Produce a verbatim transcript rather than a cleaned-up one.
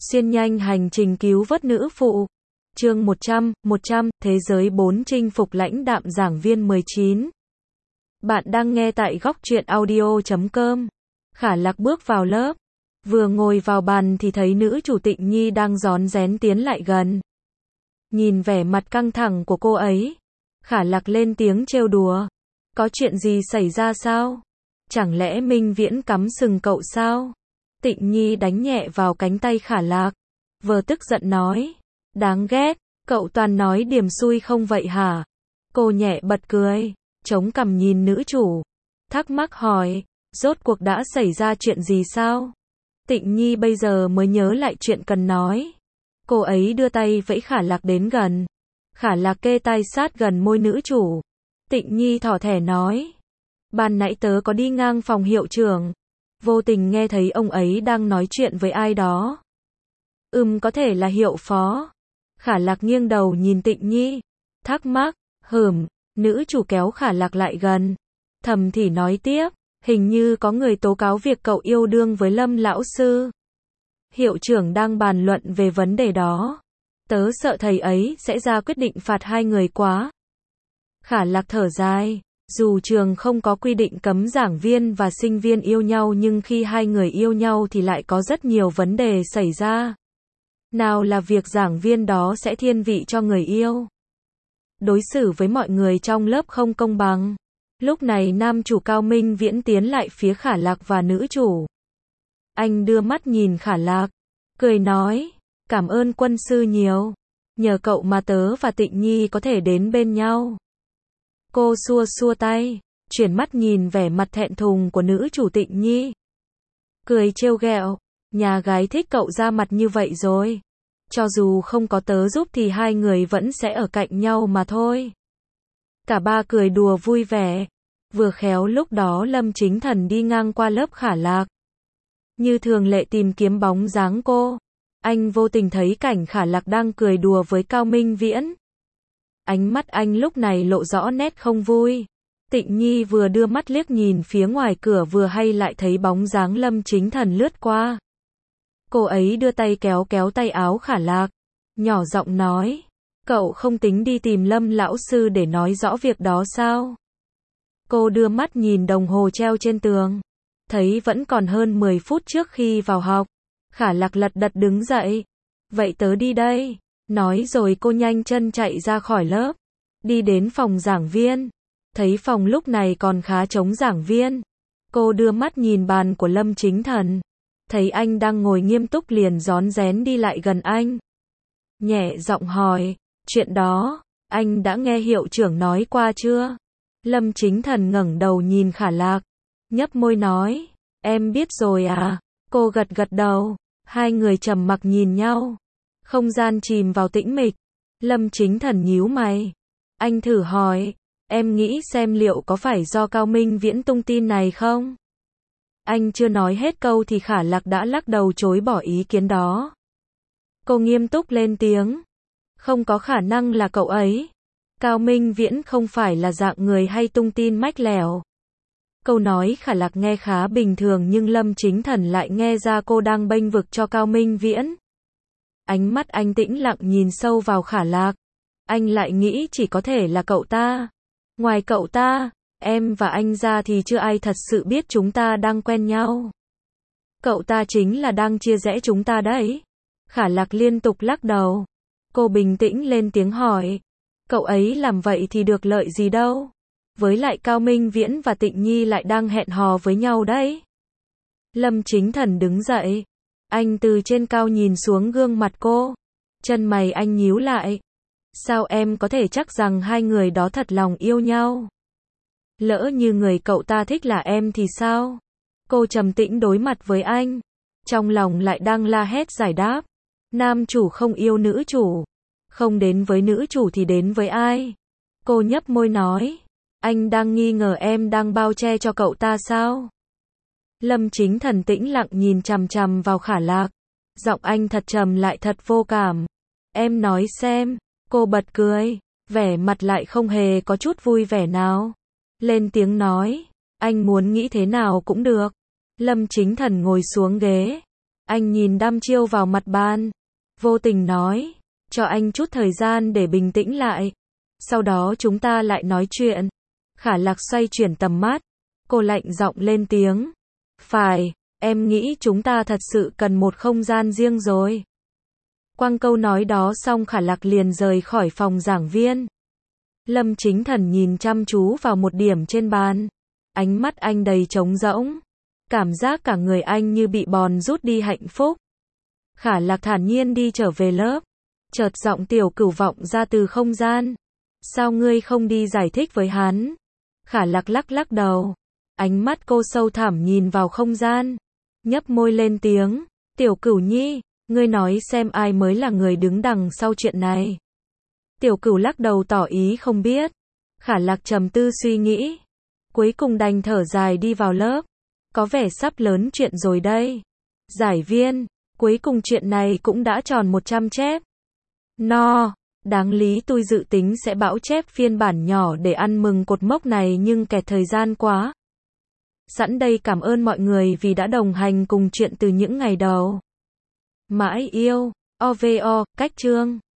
Xuyên nhanh hành trình cứu vớt nữ phụ. Chương một trăm, một trăm, Thế giới bốn chinh phục lãnh đạm giảng viên mười chín. Bạn đang nghe tại góc truyện audio chấm com. Khả Lạc bước vào lớp. Vừa ngồi vào bàn thì thấy nữ chủ Tịnh Nhi đang rón rén tiến lại gần. Nhìn vẻ mặt căng thẳng của cô ấy, Khả Lạc lên tiếng trêu đùa. Có chuyện gì xảy ra sao? Chẳng lẽ Minh Viễn cắm sừng cậu sao? Tịnh Nhi đánh nhẹ vào cánh tay Khả Lạc, vừa tức giận nói. Đáng ghét, cậu toàn nói điểm xui không vậy hả? Cô nhẹ bật cười, chống cằm nhìn nữ chủ, thắc mắc hỏi, rốt cuộc đã xảy ra chuyện gì sao? Tịnh Nhi bây giờ mới nhớ lại chuyện cần nói. Cô ấy đưa tay vẫy Khả Lạc đến gần. Khả Lạc kê tay sát gần môi nữ chủ. Tịnh Nhi thỏ thẻ nói. Ban nãy tớ có đi ngang phòng hiệu trưởng, vô tình nghe thấy ông ấy đang nói chuyện với ai đó. Ừm có thể là hiệu phó. Khả Lạc nghiêng đầu nhìn Tịnh Nhi, thắc mắc, hừm, nữ chủ kéo Khả Lạc lại gần. Thầm thì nói tiếp, hình như có người tố cáo việc cậu yêu đương với Lâm lão sư. Hiệu trưởng đang bàn luận về vấn đề đó. Tớ sợ thầy ấy sẽ ra quyết định phạt hai người quá. Khả Lạc thở dài. Dù trường không có quy định cấm giảng viên và sinh viên yêu nhau nhưng khi hai người yêu nhau thì lại có rất nhiều vấn đề xảy ra. Nào là việc giảng viên đó sẽ thiên vị cho người yêu, đối xử với mọi người trong lớp không công bằng. Lúc này nam chủ Cao Minh Viễn tiến lại phía Khả Lạc và nữ chủ. Anh đưa mắt nhìn Khả Lạc, cười nói, cảm ơn quân sư nhiều. Nhờ cậu mà tớ và Tịnh Nhi có thể đến bên nhau. Cô xua xua tay, chuyển mắt nhìn vẻ mặt thẹn thùng của nữ chủ Tịnh Nhi. Cười trêu ghẹo, nhà gái thích cậu ra mặt như vậy rồi. Cho dù không có tớ giúp thì hai người vẫn sẽ ở cạnh nhau mà thôi. Cả ba cười đùa vui vẻ. Vừa khéo lúc đó Lâm Chính Thần đi ngang qua lớp Khả Lạc. Như thường lệ tìm kiếm bóng dáng cô. Anh vô tình thấy cảnh Khả Lạc đang cười đùa với Cao Minh Viễn. Ánh mắt anh lúc này lộ rõ nét không vui. Tịnh Nhi vừa đưa mắt liếc nhìn phía ngoài cửa vừa hay lại thấy bóng dáng Lâm Chính Thần lướt qua. Cô ấy đưa tay kéo kéo tay áo Khả Lạc, nhỏ giọng nói, cậu không tính đi tìm Lâm lão sư để nói rõ việc đó sao? Cô đưa mắt nhìn đồng hồ treo trên tường, thấy vẫn còn hơn mười phút trước khi vào học. Khả Lạc lật đật đứng dậy. Vậy tớ đi đây. Nói rồi cô nhanh chân chạy ra khỏi lớp, đi đến phòng giảng viên. Thấy phòng lúc này còn khá trống giảng viên. Cô đưa mắt nhìn bàn của Lâm Chính Thần, thấy anh đang ngồi nghiêm túc liền rón rén đi lại gần anh. Nhẹ giọng hỏi, chuyện đó, anh đã nghe hiệu trưởng nói qua chưa? Lâm Chính Thần ngẩng đầu nhìn Khả Lạc, nhấp môi nói, em biết rồi à? Cô gật gật đầu, hai người trầm mặc nhìn nhau. Không gian chìm vào tĩnh mịch. Lâm Chính Thần nhíu mày. Anh thử hỏi, em nghĩ xem liệu có phải do Cao Minh Viễn tung tin này không? Anh chưa nói hết câu thì Khả Lạc đã lắc đầu chối bỏ ý kiến đó. Cô nghiêm túc lên tiếng. Không có khả năng là cậu ấy. Cao Minh Viễn không phải là dạng người hay tung tin mách lèo. Câu nói Khả Lạc nghe khá bình thường nhưng Lâm Chính Thần lại nghe ra cô đang bênh vực cho Cao Minh Viễn. Ánh mắt anh tĩnh lặng nhìn sâu vào Khả Lạc. Anh lại nghĩ chỉ có thể là cậu ta. Ngoài cậu ta, em và anh ra thì chưa ai thật sự biết chúng ta đang quen nhau. Cậu ta chính là đang chia rẽ chúng ta đấy. Khả Lạc liên tục lắc đầu. Cô bình tĩnh lên tiếng hỏi. Cậu ấy làm vậy thì được lợi gì đâu. Với lại Cao Minh Viễn và Tịnh Nhi lại đang hẹn hò với nhau đấy. Lâm Chính Thần đứng dậy. Anh từ trên cao nhìn xuống gương mặt cô. Chân mày anh nhíu lại. Sao em có thể chắc rằng hai người đó thật lòng yêu nhau? Lỡ như người cậu ta thích là em thì sao? Cô trầm tĩnh đối mặt với anh. Trong lòng lại đang la hét giải đáp. Nam chủ không yêu nữ chủ. Không đến với nữ chủ thì đến với ai? Cô nhấp môi nói. Anh đang nghi ngờ em đang bao che cho cậu ta sao? Lâm Chính Thần tĩnh lặng nhìn chằm chằm vào Khả Lạc. Giọng anh thật trầm lại thật vô cảm. Em nói xem. Cô bật cười. Vẻ mặt lại không hề có chút vui vẻ nào. Lên tiếng nói. Anh muốn nghĩ thế nào cũng được. Lâm Chính Thần ngồi xuống ghế. Anh nhìn đăm chiêu vào mặt bàn. Vô tình nói. Cho anh chút thời gian để bình tĩnh lại. Sau đó chúng ta lại nói chuyện. Khả Lạc xoay chuyển tầm mắt. Cô lạnh giọng lên tiếng. Phải, em nghĩ chúng ta thật sự cần một không gian riêng rồi. Quăng câu nói đó xong Khả Lạc liền rời khỏi phòng giảng viên. Lâm Chính Thần nhìn chăm chú vào một điểm trên bàn. Ánh mắt anh đầy trống rỗng. Cảm giác cả người anh như bị bòn rút đi hạnh phúc. Khả Lạc thản nhiên đi trở về lớp. Chợt giọng Tiểu Cửu vọng ra từ không gian. Sao ngươi không đi giải thích với hắn? Khả Lạc lắc lắc đầu. Ánh mắt cô sâu thẳm nhìn vào không gian. Nhấp môi lên tiếng. Tiểu Cửu nhi, ngươi nói xem ai mới là người đứng đằng sau chuyện này. Tiểu Cửu lắc đầu tỏ ý không biết. Khả Lạc trầm tư suy nghĩ. Cuối cùng đành thở dài đi vào lớp. Có vẻ sắp lớn chuyện rồi đây. Giải viên, cuối cùng chuyện này cũng đã tròn một trăm chép. No, đáng lý tôi dự tính sẽ bão chép phiên bản nhỏ để ăn mừng cột mốc này nhưng kẹt thời gian quá. Sẵn đây cảm ơn mọi người vì đã đồng hành cùng chuyện từ những ngày đầu. Mãi yêu, o vê o, cách chương.